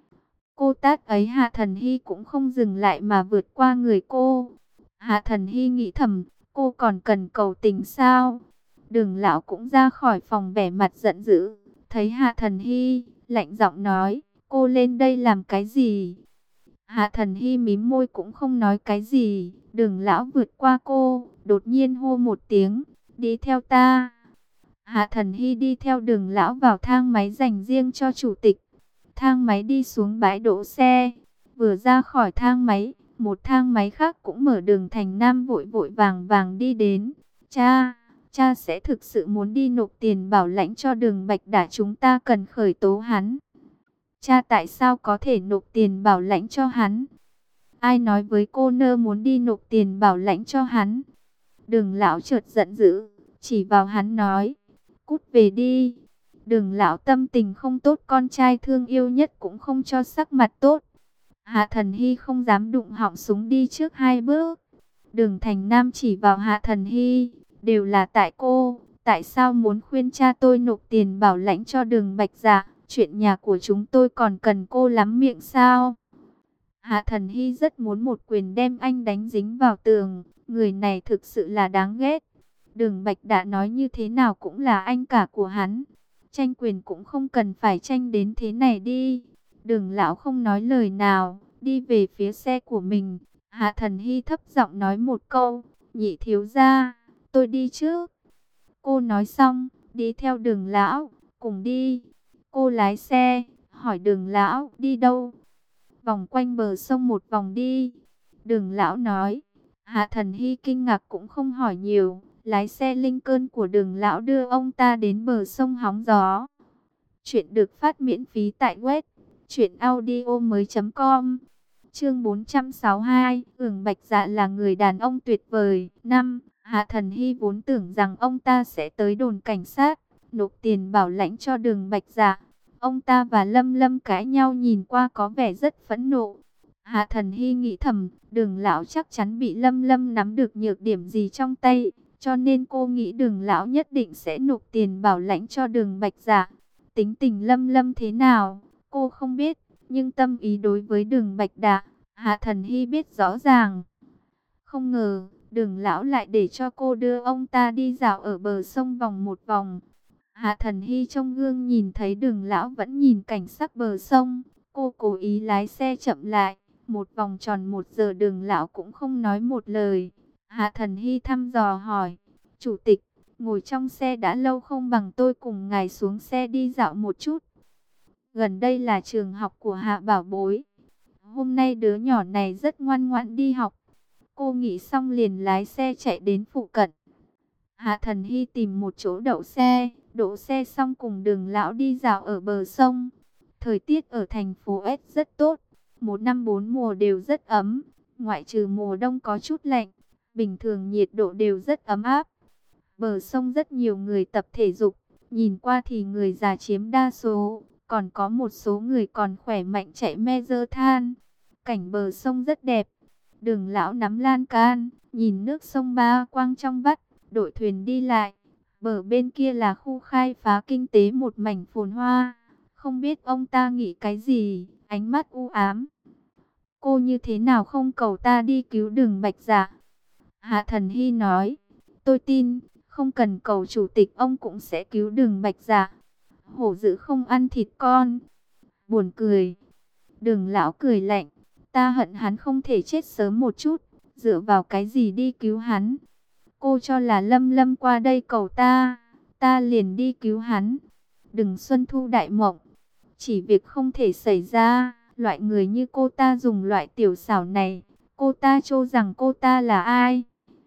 Cô tát ấy Hạ Thần Hy cũng không dừng lại mà vượt qua người cô. Hạ Thần Hy nghĩ thầm, cô còn cần cầu tình sao? Đường lão cũng ra khỏi phòng vẻ mặt giận dữ. Thấy Hạ Thần Hy, lạnh giọng nói, cô lên đây làm cái gì? Hạ Thần Hy mím môi cũng không nói cái gì. Đường lão vượt qua cô, đột nhiên hô một tiếng, đi theo ta. Hạ Thần Hy đi theo Đường lão vào thang máy dành riêng cho chủ tịch. Thang máy đi xuống bãi đỗ xe. Vừa ra khỏi thang máy, một thang máy khác cũng mở. Đường Thành Nam vội vội vàng vàng đi đến. Cha sẽ thực sự muốn đi nộp tiền bảo lãnh cho Đường Bạch Đả, chúng ta cần khởi tố hắn. Cha tại sao có thể nộp tiền bảo lãnh cho hắn? Ai nói với cô nơ muốn đi nộp tiền bảo lãnh cho hắn? Đường lão chợt giận dữ, chỉ vào hắn nói, cút về đi. Đường lão tâm tình không tốt, con trai thương yêu nhất cũng không cho sắc mặt tốt. Hạ Thần Hy không dám đụng họng súng, đi trước 2 bước. Đường Thành Nam chỉ vào Hạ Thần Hy, đều là tại cô, tại sao muốn khuyên cha tôi nộp tiền bảo lãnh cho Đường Bạch Dạ? Chuyện nhà của chúng tôi còn cần cô lắm miệng sao? Hạ Thần Hy rất muốn một quyền đem anh đánh dính vào tường. Người này thực sự là đáng ghét. Đường Bạch đã nói như thế nào cũng là anh cả của hắn. Tranh quyền cũng không cần phải tranh đến thế này đi. Đường lão không nói lời nào, đi về phía xe của mình. Hạ Thần Hy thấp giọng nói một câu, nhị thiếu gia, tôi đi trước. Cô nói xong, đi theo Đường lão, cùng đi. Cô lái xe, hỏi Đường lão đi đâu? Vòng quanh bờ sông một vòng đi. Đường lão nói. Hạ Thần Hy kinh ngạc cũng không hỏi nhiều. Lái xe Lincoln của Đường lão đưa ông ta đến bờ sông hóng gió. Chuyện được phát miễn phí tại web truyệnaudiomoi.com. Chương 462, Đường Bạch Dạ là người đàn ông tuyệt vời. Hạ Thần Hy vốn tưởng rằng ông ta sẽ tới đồn cảnh sát, nộp tiền bảo lãnh cho Đường Bạch Dạ. Ông ta và Lâm Lâm cãi nhau nhìn qua có vẻ rất phẫn nộ. Hạ Thần Hy nghĩ thầm, Đường lão chắc chắn bị Lâm Lâm nắm được nhược điểm gì trong tay, cho nên cô nghĩ Đường lão nhất định sẽ nộp tiền bảo lãnh cho Đường Bạch Dạ. Tính tình Lâm Lâm thế nào, cô không biết, nhưng tâm ý đối với Đường Bạch Đả, Hạ Thần Hy biết rõ ràng. Không ngờ, Đường lão lại để cho cô đưa ông ta đi dạo ở bờ sông vòng một vòng. Hạ Thần Hy trong gương nhìn thấy Đường lão vẫn nhìn cảnh sắc bờ sông. Cô cố ý lái xe chậm lại. Một vòng tròn 1 giờ Đường lão cũng không nói một lời. Hạ Thần Hy thăm dò hỏi, chủ tịch, ngồi trong xe đã lâu không, bằng tôi cùng ngài xuống xe đi dạo một chút. Gần đây là trường học của Hạ bảo bối. Hôm nay đứa nhỏ này rất ngoan ngoãn đi học. Cô nghĩ xong liền lái xe chạy đến phụ cận. Hạ Thần Hy tìm một chỗ đậu xe xong cùng Đường lão đi dạo ở bờ sông. Thời tiết ở thành phố S rất tốt, một năm bốn mùa đều rất ấm, ngoại trừ mùa đông có chút lạnh, bình thường nhiệt độ đều rất ấm áp. Bờ sông rất nhiều người tập thể dục, nhìn qua thì người già chiếm đa số, còn có một số người còn khỏe mạnh chạy me dơ than. Cảnh bờ sông rất đẹp. Đường lão nắm lan can, nhìn nước sông ba quang trong vắt, đội thuyền đi lại. Bờ bên kia là khu khai phá kinh tế một mảnh phồn hoa. Không biết ông ta nghĩ cái gì, ánh mắt u ám. Cô như thế nào không cầu ta đi cứu Đường Bạch Dạ? Hạ Thần Hy nói, tôi tin, không cần cầu chủ tịch ông cũng sẽ cứu Đường Bạch Dạ. Hổ dữ không ăn thịt con. Buồn cười. Đường lão cười lạnh, ta hận hắn không thể chết sớm một chút, dựa vào cái gì đi cứu hắn? Cô cho là Lâm Lâm qua đây cầu ta liền đi cứu hắn. Đừng xuân thu đại mộng, chỉ việc không thể xảy ra, loại người như cô ta dùng loại tiểu xảo này, cô ta cho rằng cô ta là ai?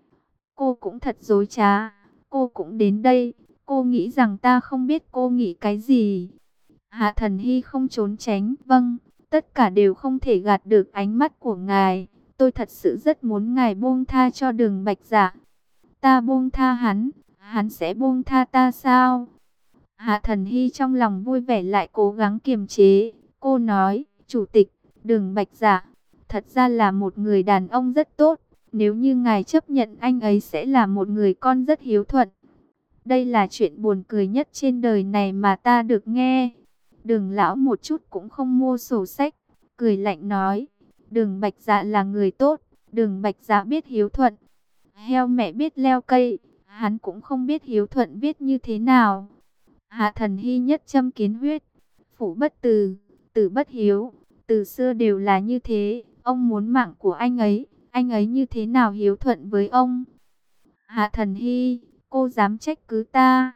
Cô cũng thật dối trá, cô cũng đến đây, cô nghĩ rằng ta không biết cô nghĩ cái gì. Hạ Thần Hy không trốn tránh, vâng, tất cả đều không thể gạt được ánh mắt của ngài. Tôi thật sự rất muốn ngài buông tha cho Đường Bạch Dạ. Ta buông tha hắn sẽ buông tha ta sao? Hạ Thần Hy trong lòng vui vẻ lại cố gắng kiềm chế. Cô nói, Chủ tịch, Đường Bạch Dạ, thật ra là một người đàn ông rất tốt. Nếu như ngài chấp nhận anh ấy sẽ là một người con rất hiếu thuận. Đây là chuyện buồn cười nhất trên đời này mà ta được nghe. Đường lão một chút cũng không mua sổ sách, cười lạnh nói, Đường Bạch Dạ là người tốt, Đường Bạch Dạ biết hiếu thuận. Heo mẹ biết leo cây, hắn cũng không biết hiếu thuận viết như thế nào. Hạ Thần Hy nhất châm kiến huyết, phủ bất từ, tử bất hiếu, từ xưa đều là như thế, ông muốn mạng của anh ấy như thế nào hiếu thuận với ông? Hạ Thần Hy, cô dám trách cứ ta?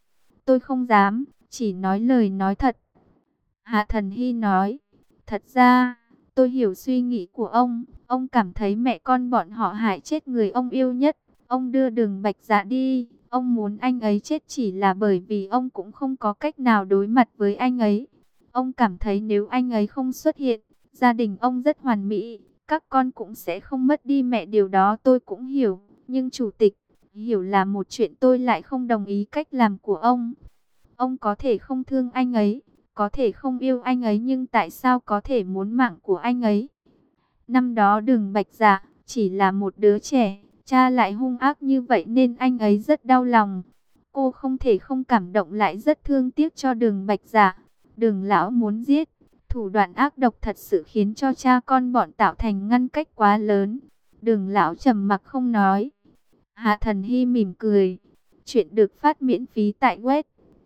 Tôi không dám, chỉ nói lời nói thật. Hạ Thần Hy nói, thật ra, tôi hiểu suy nghĩ của ông cảm thấy mẹ con bọn họ hại chết người ông yêu nhất. Ông đưa Đường Bạch Dạ đi, ông muốn anh ấy chết chỉ là bởi vì ông cũng không có cách nào đối mặt với anh ấy. Ông cảm thấy nếu anh ấy không xuất hiện, gia đình ông rất hoàn mỹ, các con cũng sẽ không mất đi mẹ, điều đó tôi cũng hiểu. Nhưng chủ tịch, hiểu là một chuyện, tôi lại không đồng ý cách làm của ông. Ông có thể không thương anh ấy, có thể không yêu anh ấy, nhưng tại sao có thể muốn mạng của anh ấy? Năm đó Đường Bạch Dạ chỉ là một đứa trẻ, cha lại hung ác như vậy nên anh ấy rất đau lòng. Cô không thể không cảm động, lại rất thương tiếc cho Đường Bạch Dạ. Đường lão muốn giết, thủ đoạn ác độc thật sự khiến cho cha con bọn tạo thành ngăn cách quá lớn. Đường lão trầm mặc không nói. Hạ Thần Hy mỉm cười. Chuyện được phát miễn phí tại web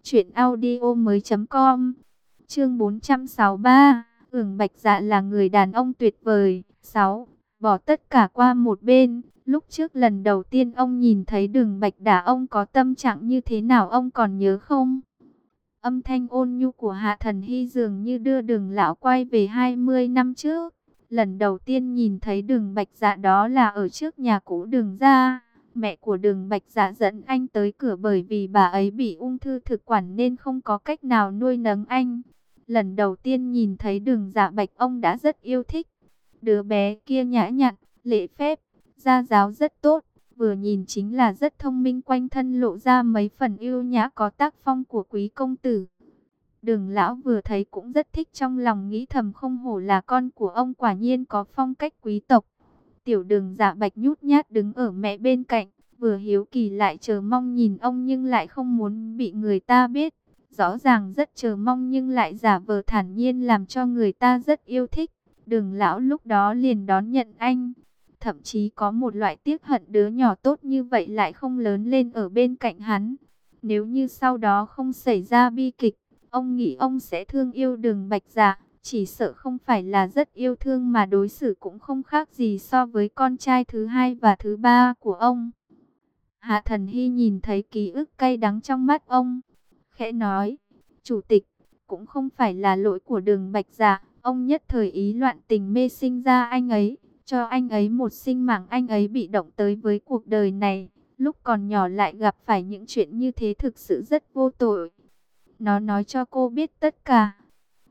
truyệnaudiomoi.com. Chương 463, Đường Bạch Dạ là người đàn ông tuyệt vời. 6. Bỏ tất cả qua một bên. Lúc trước lần đầu tiên ông nhìn thấy Đường Bạch Đả, ông có tâm trạng như thế nào ông còn nhớ không? Âm thanh ôn nhu của Hạ Thần Hy dường như đưa Đường lão quay về 20 năm trước. Lần đầu tiên nhìn thấy Đường Bạch Dạ đó là ở trước nhà cũ Đường gia. Mẹ của Đường Bạch Dạ dẫn anh tới cửa bởi vì bà ấy bị ung thư thực quản nên không có cách nào nuôi nấng anh. Lần đầu tiên nhìn thấy Đường Dạ Bạch ông đã rất yêu thích. Đứa bé kia nhã nhặn, lễ phép, gia giáo rất tốt, vừa nhìn chính là rất thông minh, quanh thân lộ ra mấy phần yêu nhã có tác phong của quý công tử. Đường lão vừa thấy cũng rất thích, trong lòng nghĩ thầm không hổ là con của ông, quả nhiên có phong cách quý tộc. Tiểu Đường Dạ Bạch nhút nhát đứng ở mẹ bên cạnh, vừa hiếu kỳ lại chờ mong nhìn ông nhưng lại không muốn bị người ta biết. Rõ ràng rất chờ mong nhưng lại giả vờ thản nhiên làm cho người ta rất yêu thích. Đường lão lúc đó liền đón nhận anh. Thậm chí có một loại tiếc hận đứa nhỏ tốt như vậy lại không lớn lên ở bên cạnh hắn. Nếu như sau đó không xảy ra bi kịch, ông nghĩ ông sẽ thương yêu Đường Bạch Dạ. Chỉ sợ không phải là rất yêu thương mà đối xử cũng không khác gì so với con trai thứ hai và thứ ba của ông. Hạ Thần Hy nhìn thấy ký ức cay đắng trong mắt ông, khẽ nói, Chủ tịch, cũng không phải là lỗi của Đường Bạch Dạ. Ông nhất thời ý loạn tình mê sinh ra anh ấy, cho anh ấy một sinh mạng, anh ấy bị động tới với cuộc đời này. Lúc còn nhỏ lại gặp phải những chuyện như thế thực sự rất vô tội. Nó nói cho cô biết tất cả.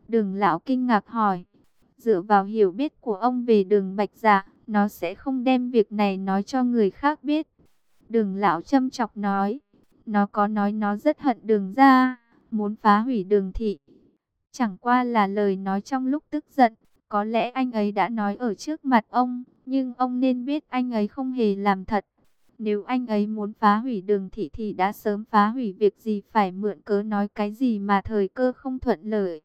Đường lão kinh ngạc hỏi. Dựa vào hiểu biết của ông về Đường Bạch Dạ, nó sẽ không đem việc này nói cho người khác biết. Đường lão châm chọc nói. Nó có nói nó rất hận Đường gia, muốn phá hủy Đường thị. Chẳng qua là lời nói trong lúc tức giận. Có lẽ anh ấy đã nói ở trước mặt ông, nhưng ông nên biết anh ấy không hề làm thật. Nếu anh ấy muốn phá hủy Đường thị thì đã sớm phá hủy, việc gì phải mượn cớ nói cái gì mà thời cơ không thuận lợi.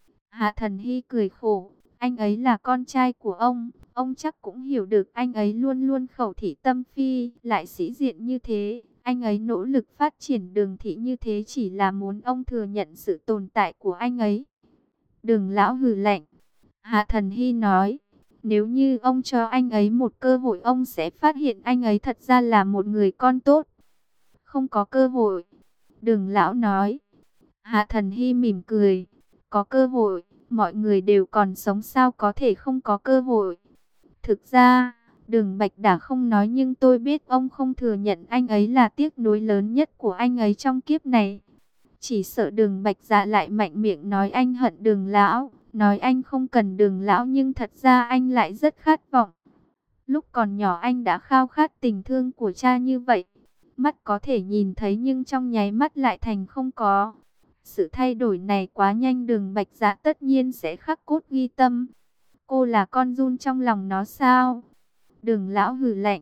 Hạ Thần Hy cười khổ, anh ấy là con trai của ông chắc cũng hiểu được anh ấy luôn luôn khẩu thị tâm phi, lại sĩ diện như thế. Anh ấy nỗ lực phát triển Đường thị như thế chỉ là muốn ông thừa nhận sự tồn tại của anh ấy. Đường lão hừ lạnh. Hạ Thần Hy nói, nếu như ông cho anh ấy một cơ hội, ông sẽ phát hiện anh ấy thật ra là một người con tốt. Không có cơ hội. Đường lão nói. Hạ Thần Hy mỉm cười. Có cơ hội, mọi người đều còn sống sao có thể không có cơ hội. Thực ra, Đường Bạch đã không nói nhưng tôi biết ông không thừa nhận anh ấy là tiếc nuối lớn nhất của anh ấy trong kiếp này. Chỉ sợ Đường Bạch Dạ lại mạnh miệng nói anh hận Đường lão, nói anh không cần Đường lão nhưng thật ra anh lại rất khát vọng. Lúc còn nhỏ anh đã khao khát tình thương của cha như vậy. Mắt có thể nhìn thấy nhưng trong nháy mắt lại thành không có. Sự thay đổi này quá nhanh, Đường Bạch Dạ tất nhiên sẽ khắc cốt ghi tâm. Cô là con giun trong lòng nó sao? Đường lão hừ lạnh.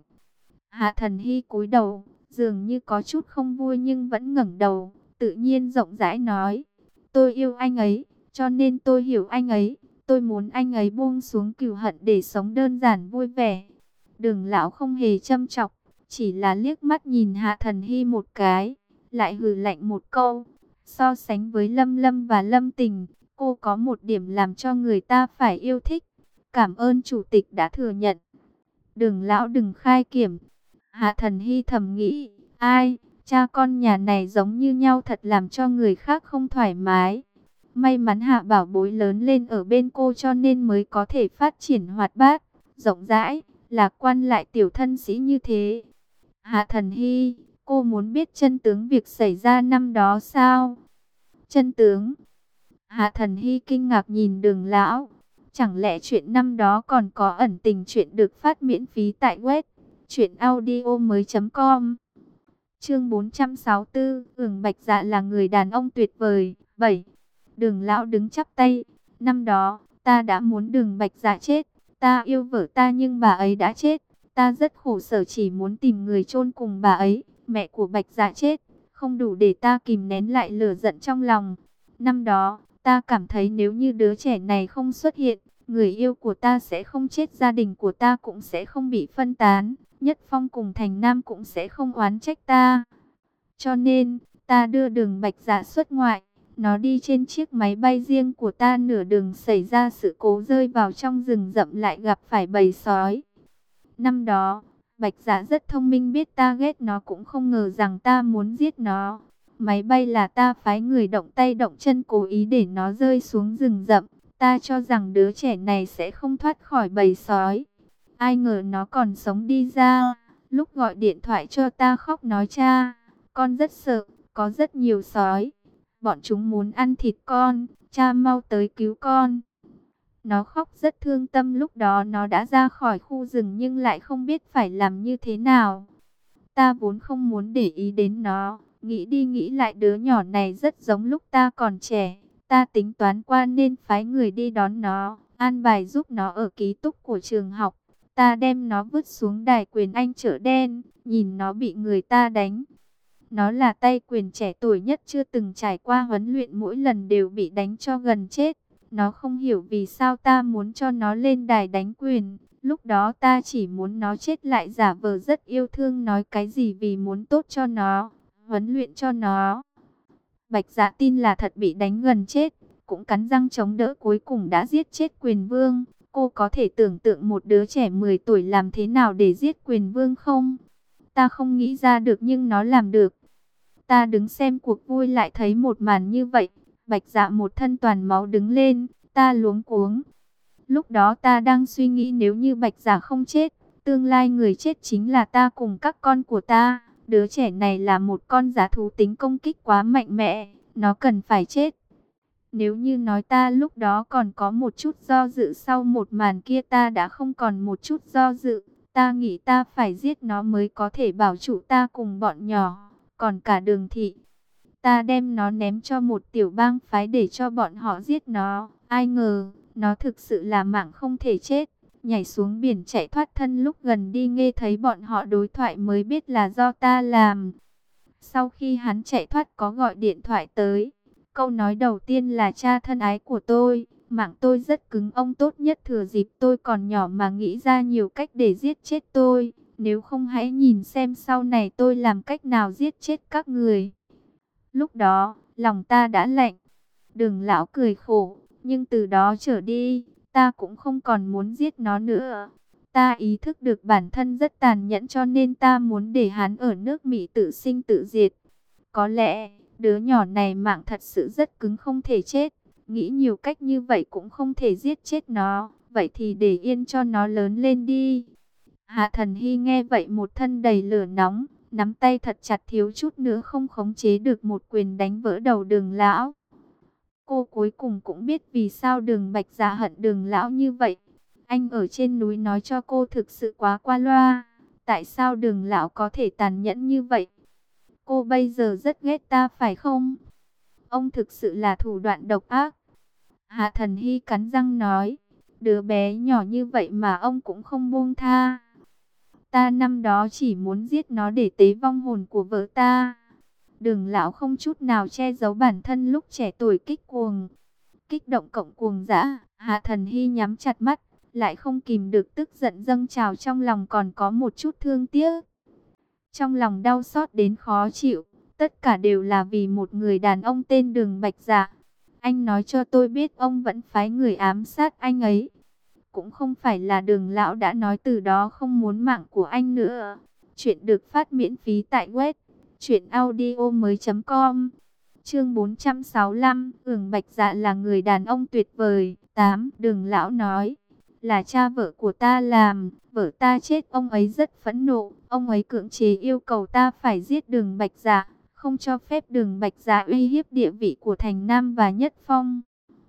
Hạ Thần Hy cúi đầu, dường như có chút không vui nhưng vẫn ngẩng đầu, tự nhiên rộng rãi nói. Tôi yêu anh ấy, cho nên tôi hiểu anh ấy. Tôi muốn anh ấy buông xuống cừu hận để sống đơn giản vui vẻ. Đường lão không hề châm chọc, chỉ là liếc mắt nhìn Hạ Thần Hy một cái, lại hừ lạnh một câu. So sánh với Lâm Lâm và Lâm Tình, cô có một điểm làm cho người ta phải yêu thích. Cảm ơn chủ tịch đã thừa nhận. Đường lão đừng khai kiểm. Hạ Thần Hy thầm nghĩ, ai, cha con nhà này giống như nhau thật làm cho người khác không thoải mái. May mắn Hạ Bảo Bối lớn lên ở bên cô cho nên mới có thể phát triển hoạt bát, rộng rãi, lạc quan lại tiểu thân sĩ như thế. Hạ Thần Hy, cô muốn biết chân tướng việc xảy ra năm đó sao? Chân tướng? Hạ Thần Hy kinh ngạc nhìn Đường lão. Chẳng lẽ chuyện năm đó còn có ẩn tình? Chuyện được phát miễn phí tại web truyệnaudiomoi.com. Chương 464, Đường Bạch Dạ là người đàn ông tuyệt vời. 7. Đường lão đứng chắp tay, năm đó ta đã muốn Đường Bạch Dạ chết, ta yêu vợ ta nhưng bà ấy đã chết, ta rất khổ sở chỉ muốn tìm người chôn cùng bà ấy, mẹ của Bạch Dạ chết, không đủ để ta kìm nén lại lửa giận trong lòng. Năm đó, ta cảm thấy nếu như đứa trẻ này không xuất hiện, người yêu của ta sẽ không chết, gia đình của ta cũng sẽ không bị phân tán, Nhất Phong cùng Thành Nam cũng sẽ không oán trách ta. Cho nên, ta đưa Đường Bạch Dạ xuất ngoại, nó đi trên chiếc máy bay riêng của ta, nửa đường xảy ra sự cố rơi vào trong rừng rậm lại gặp phải bầy sói. Năm đó, Bạch Dạ rất thông minh, biết ta ghét nó cũng không ngờ rằng ta muốn giết nó. Máy bay là ta phái người động tay động chân cố ý để nó rơi xuống rừng rậm. Ta cho rằng đứa trẻ này sẽ không thoát khỏi bầy sói. Ai ngờ nó còn sống đi ra. Lúc gọi điện thoại cho ta khóc nói cha, con rất sợ, có rất nhiều sói. Bọn chúng muốn ăn thịt con, cha mau tới cứu con. Nó khóc rất thương tâm, lúc đó nó đã ra khỏi khu rừng nhưng lại không biết phải làm như thế nào. Ta vốn không muốn để ý đến nó, nghĩ đi nghĩ lại đứa nhỏ này rất giống lúc ta còn trẻ. Ta tính toán qua nên phái người đi đón nó, an bài giúp nó ở ký túc của trường học. Ta đem nó vứt xuống đài quyền Anh chợ đen, nhìn nó bị người ta đánh. Nó là tay quyền trẻ tuổi nhất, chưa từng trải qua huấn luyện, mỗi lần đều bị đánh cho gần chết. Nó không hiểu vì sao ta muốn cho nó lên đài đánh quyền. Lúc đó ta chỉ muốn nó chết, lại giả vờ rất yêu thương, nói cái gì vì muốn tốt cho nó, huấn luyện cho nó. Bạch Dạ tin là thật, bị đánh gần chết, cũng cắn răng chống đỡ, cuối cùng đã giết chết quyền vương. Cô có thể tưởng tượng một đứa trẻ 10 tuổi làm thế nào để giết quyền vương không? Ta không nghĩ ra được nhưng nó làm được. Ta đứng xem cuộc vui lại thấy một màn như vậy. Bạch Dạ một thân toàn máu đứng lên, ta luống cuống. Lúc đó ta đang suy nghĩ nếu như Bạch Dạ không chết, tương lai người chết chính là ta cùng các con của ta. Đứa trẻ này là một con dã thú, tính công kích quá mạnh mẽ, nó cần phải chết. Nếu như nói ta lúc đó còn có một chút do dự, sau một màn kia ta đã không còn một chút do dự. Ta nghĩ ta phải giết nó mới có thể bảo trụ ta cùng bọn nhỏ. Còn cả Đường thị, ta đem nó ném cho một tiểu bang phái để cho bọn họ giết nó. Ai ngờ, nó thực sự là mạng không thể chết. Nhảy xuống biển chạy thoát thân, lúc gần đi nghe thấy bọn họ đối thoại mới biết là do ta làm. Sau khi hắn chạy thoát có gọi điện thoại tới. Câu nói đầu tiên là: cha thân ái của tôi, mạng tôi rất cứng, ông tốt nhất thừa dịp tôi còn nhỏ mà nghĩ ra nhiều cách để giết chết tôi. Nếu không hãy nhìn xem sau này tôi làm cách nào giết chết các người. Lúc đó, lòng ta đã lạnh. Đường lão cười khổ, nhưng từ đó trở đi, ta cũng không còn muốn giết nó nữa. Ta ý thức được bản thân rất tàn nhẫn, cho nên ta muốn để hắn ở nước Mỹ tự sinh tự diệt. Có lẽ, đứa nhỏ này mạng thật sự rất cứng, không thể chết. Nghĩ nhiều cách như vậy cũng không thể giết chết nó. Vậy thì để yên cho nó lớn lên đi. Hạ Thần Hy nghe vậy một thân đầy lửa nóng, nắm tay thật chặt, thiếu chút nữa không khống chế được một quyền đánh vỡ đầu Đường lão. Cô cuối cùng cũng biết vì sao Đường Bạch Dạ hận Đường lão như vậy. Anh ở trên núi nói cho cô thực sự quá qua loa. Tại sao Đường lão có thể tàn nhẫn như vậy? Cô bây giờ rất ghét ta phải không? Ông thực sự là thủ đoạn độc ác. Hạ Thần Hy cắn răng nói. Đứa bé nhỏ như vậy mà ông cũng không buông tha. Ta năm đó chỉ muốn giết nó để tế vong hồn của vợ ta. Đường lão không chút nào che giấu bản thân lúc trẻ tuổi kích cuồng. Kích động cộng cuồng dã, Hạ Thần Hy nhắm chặt mắt, lại không kìm được tức giận dâng trào trong lòng, còn có một chút thương tiếc. Trong lòng đau xót đến khó chịu, tất cả đều là vì một người đàn ông tên Đường Bạch Dạ. Anh nói cho tôi biết ông vẫn phái người ám sát anh ấy. Cũng không phải là Đường lão đã nói từ đó không muốn mạng của anh nữa. Chuyện được phát miễn phí tại web truyệnaudiomoi.com. Chương 465, Bạch Dạ là người đàn ông tuyệt vời. 8. Đường lão nói, là cha vợ của ta làm, vợ ta chết, ông ấy rất phẫn nộ, ông ấy cưỡng chế yêu cầu ta phải giết Đường Bạch Dạ, không cho phép Đường Bạch Dạ uy hiếp địa vị của Thành Nam và Nhất Phong.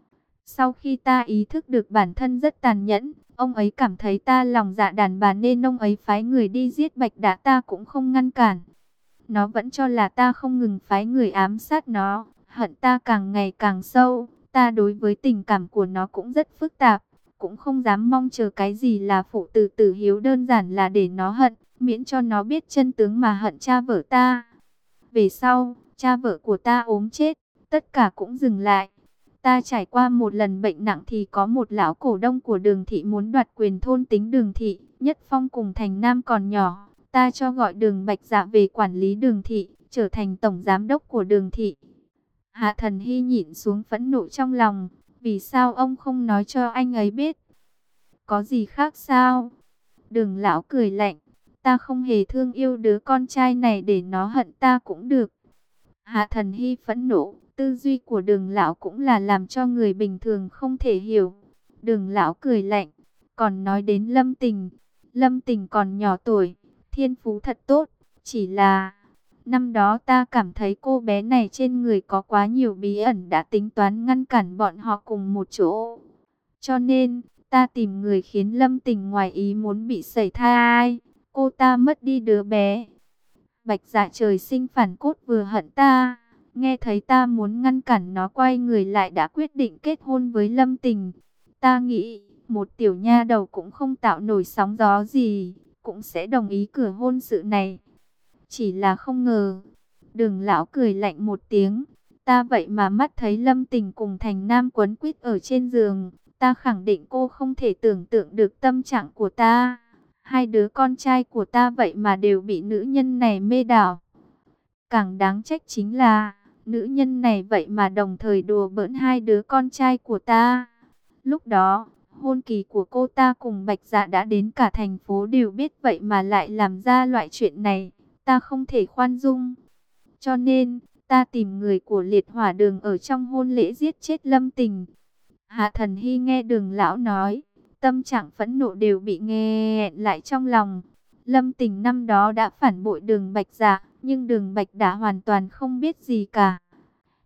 Sau khi ta ý thức được bản thân rất tàn nhẫn, ông ấy cảm thấy ta lòng dạ đàn bà nên ông ấy phái người đi giết Bạch Đả, ta cũng không ngăn cản. Nó vẫn cho là ta không ngừng phái người ám sát nó, hận ta càng ngày càng sâu. Ta đối với tình cảm của nó cũng rất phức tạp, cũng không dám mong chờ cái gì là phụ tử tử hiếu, đơn giản là để nó hận, miễn cho nó biết chân tướng mà hận cha vợ ta. Về sau, cha vợ của ta ốm chết, tất cả cũng dừng lại. Ta trải qua một lần bệnh nặng thì có một lão cổ đông của Đường thị muốn đoạt quyền thôn tính Đường thị. Nhất Phong cùng Thành Nam còn nhỏ, ta cho gọi Đường Bạch Dạ về quản lý Đường thị, trở thành tổng giám đốc của Đường thị. Hạ Thần Hy nhịn xuống phẫn nộ trong lòng. Vì sao ông không nói cho anh ấy biết? Có gì khác sao? Đường lão cười lạnh. Ta không hề thương yêu đứa con trai này, để nó hận ta cũng được. Hạ Thần Hy phẫn nộ. Tư duy của Đường lão cũng là làm cho người bình thường không thể hiểu. Đường lão cười lạnh. Còn nói đến Lâm Tình. Lâm Tình còn nhỏ tuổi, thiên phú thật tốt. Chỉ là năm đó ta cảm thấy cô bé này trên người có quá nhiều bí ẩn, đã tính toán ngăn cản bọn họ cùng một chỗ. Cho nên, ta tìm người khiến Lâm Tình ngoài ý muốn bị sẩy thai. Cô ta mất đi đứa bé. Bạch Dạ trời sinh phản cốt, vừa hận ta, nghe thấy ta muốn ngăn cản nó, quay người lại đã quyết định kết hôn với Lâm Tình. Ta nghĩ, một tiểu nha đầu cũng không tạo nổi sóng gió gì, cũng sẽ đồng ý cửa hôn sự này. Chỉ là không ngờ. Đường lão cười lạnh một tiếng. Ta vậy mà mắt thấy Lâm Tình cùng Thành Nam quấn quýt ở trên giường. Ta khẳng định cô không thể tưởng tượng được tâm trạng của ta. Hai đứa con trai của ta vậy mà đều bị nữ nhân này mê đảo. Càng đáng trách chính là nữ nhân này vậy mà đồng thời đùa bỡn hai đứa con trai của ta. Lúc đó, hôn kỳ của cô ta cùng Bạch Dạ đã đến, cả thành phố đều biết, vậy mà lại làm ra loại chuyện này. Ta không thể khoan dung. Cho nên, ta tìm người của Liệt Hỏa Đường ở trong hôn lễ giết chết Lâm Tình. Hạ Thần Hy nghe Đường lão nói, tâm trạng phẫn nộ đều bị nghẹn lại trong lòng. Lâm Tình năm đó đã phản bội Đường Bạch Dạ, nhưng Đường Bạch đã hoàn toàn không biết gì cả.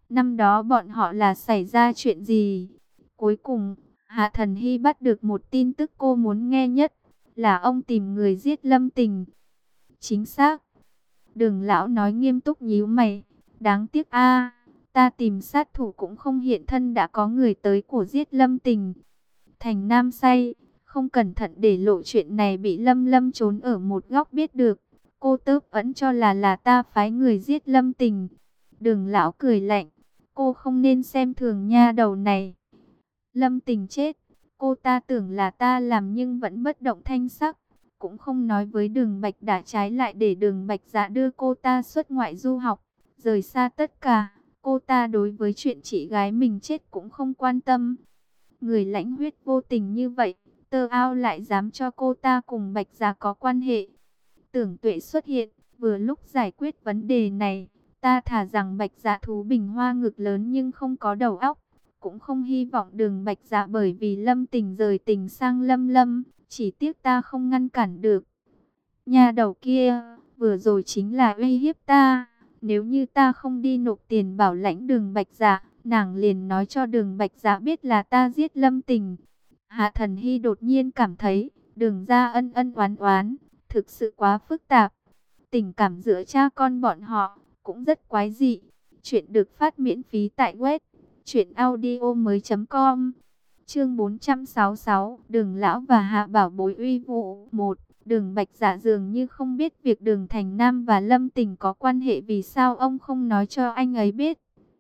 Năm đó bọn họ là xảy ra chuyện gì? Cuối cùng, Hạ Thần Hy bắt được một tin tức cô muốn nghe nhất, là ông tìm người giết Lâm Tình. Chính xác. Đường lão nói nghiêm túc nhíu mày. Đáng tiếc a, ta tìm sát thủ cũng không hiện thân đã có người tới cổ giết Lâm Tình. Thành Nam say, không cẩn thận để lộ chuyện này bị Lâm Lâm trốn ở một góc biết được. Cô tớp vẫn cho là ta phái người giết Lâm Tình. Đường lão cười lạnh, cô không nên xem thường nha đầu này. Lâm Tình chết, cô ta tưởng là ta làm nhưng vẫn bất động thanh sắc. Cũng không nói với Đường Bạch Đả, trái lại để Đường Bạch Dạ đưa cô ta xuất ngoại du học, rời xa tất cả. Cô ta đối với chuyện chị gái mình chết cũng không quan tâm. Người lãnh huyết vô tình như vậy, Tơ Ao lại dám cho cô ta cùng Bạch Dạ có quan hệ. Tưởng Tuệ xuất hiện, vừa lúc giải quyết vấn đề này. Ta thà rằng Bạch Dạ thú bình hoa ngực lớn nhưng không có đầu óc, cũng không hy vọng Đường Bạch Dạ bởi vì Lâm Tình rời tình sang Lâm Lâm. Chỉ tiếc ta không ngăn cản được. Nhà đầu kia, vừa rồi chính là uy hiếp ta. Nếu như ta không đi nộp tiền bảo lãnh Đường Bạch Dạ, nàng liền nói cho Đường Bạch Dạ biết là ta giết Lâm Tình. Hạ Thần Hy đột nhiên cảm thấy, Đường ra ân ân oán oán, thực sự quá phức tạp. Tình cảm giữa cha con bọn họ, cũng rất quái dị. Chuyện được phát miễn phí tại web truyệnaudiomoi.com. Chương 466, Đường lão và Hạ Bảo Bối uy vũ. 1. Đường Bạch Dạ dường như không biết việc Đường Thành Nam và Lâm Tình có quan hệ, vì sao ông không nói cho anh ấy biết?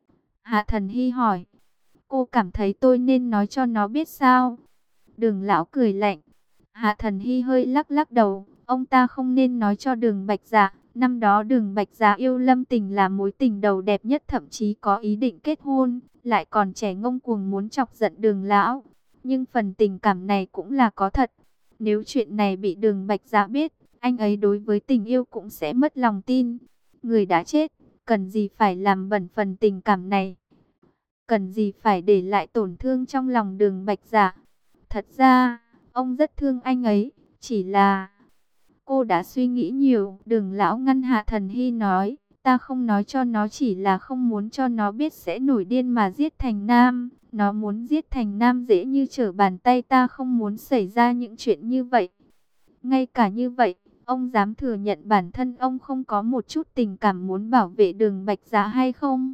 Hạ Thần Hy hỏi. Cô cảm thấy tôi nên nói cho nó biết sao? Đường lão cười lạnh. Hạ Thần Hy hơi lắc lắc đầu. Ông ta không nên nói cho Đường Bạch Dạ. Năm đó Đường Bạch Dạ yêu Lâm Tình là mối tình đầu đẹp nhất, thậm chí có ý định kết hôn, lại còn trẻ ngông cuồng muốn chọc giận Đường lão. Nhưng phần tình cảm này cũng là có thật. Nếu chuyện này bị Đường Bạch Dạ biết, anh ấy đối với tình yêu cũng sẽ mất lòng tin. Người đã chết, cần gì phải làm bẩn phần tình cảm này? Cần gì phải để lại tổn thương trong lòng Đường Bạch Dạ? Thật ra, ông rất thương anh ấy, chỉ là... Cô đã suy nghĩ nhiều. Đường lão ngăn Hạ Thần Hy nói, ta không nói cho nó chỉ là không muốn cho nó biết sẽ nổi điên mà giết Thành Nam. Nó muốn giết Thành Nam dễ như trở bàn tay, ta không muốn xảy ra những chuyện như vậy. Ngay cả như vậy, ông dám thừa nhận bản thân ông không có một chút tình cảm muốn bảo vệ Đường Bạch Dạ hay không?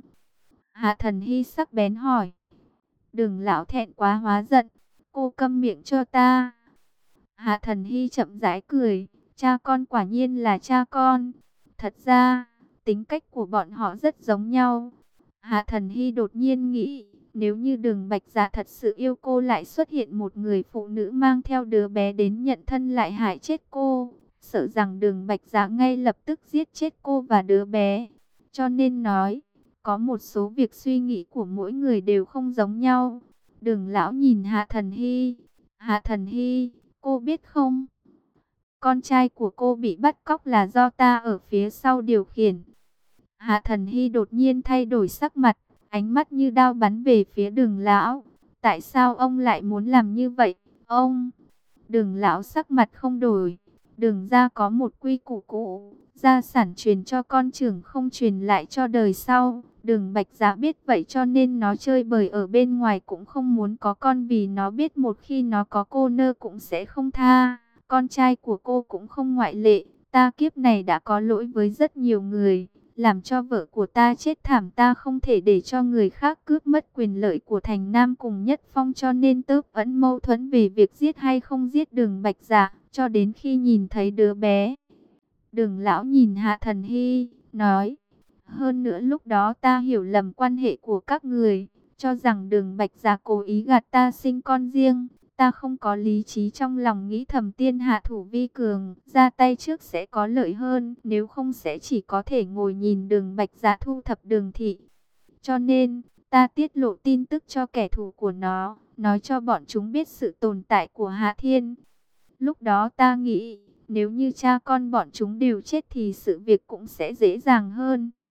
Hạ Thần Hy sắc bén hỏi. Đường lão thẹn quá hóa giận, cô câm miệng cho ta. Hạ Thần Hy chậm rãi cười. Cha con quả nhiên là cha con. Thật ra, tính cách của bọn họ rất giống nhau. Hạ Thần Hy đột nhiên nghĩ, nếu như Đường Bạch Dạ thật sự yêu cô, lại xuất hiện một người phụ nữ mang theo đứa bé đến nhận thân lại hại chết cô, sợ rằng Đường Bạch Dạ ngay lập tức giết chết cô và đứa bé. Cho nên nói, có một số việc suy nghĩ của mỗi người đều không giống nhau. Đường lão nhìn Hạ Thần Hy. Hạ Thần Hy, cô biết không? Con trai của cô bị bắt cóc là do ta ở phía sau điều khiển. Hạ Thần Hy đột nhiên thay đổi sắc mặt, ánh mắt như đao bắn về phía Đường lão. Tại sao ông lại muốn làm như vậy, ông? Đường lão sắc mặt không đổi. Đường gia có một quy củ cũ, gia sản truyền cho con trưởng không truyền lại cho đời sau. Đường Bạch Dạ biết vậy cho nên nó chơi bời ở bên ngoài, cũng không muốn có con, vì nó biết một khi nó có cô nơ cũng sẽ không tha. Con trai của cô cũng không ngoại lệ. Ta kiếp này đã có lỗi với rất nhiều người, làm cho vợ của ta chết thảm. Ta không thể để cho người khác cướp mất quyền lợi của Thành Nam cùng Nhất Phong, cho nên tớp ẩn mâu thuẫn về việc giết hay không giết Đường Bạch Dạ, cho đến khi nhìn thấy đứa bé. Đường lão nhìn Hạ Thần Hy, nói, hơn nữa lúc đó ta hiểu lầm quan hệ của các người, cho rằng Đường Bạch Dạ cố ý gạt ta sinh con riêng. Ta không có lý trí, trong lòng nghĩ thầm tiên hạ thủ vi cường, ra tay trước sẽ có lợi hơn, nếu không sẽ chỉ có thể ngồi nhìn Đường Bạch Dạ thu thập Đường thị. Cho nên, ta tiết lộ tin tức cho kẻ thù của nó, nói cho bọn chúng biết sự tồn tại của Hạ Thiên. Lúc đó ta nghĩ, nếu như cha con bọn chúng đều chết thì sự việc cũng sẽ dễ dàng hơn.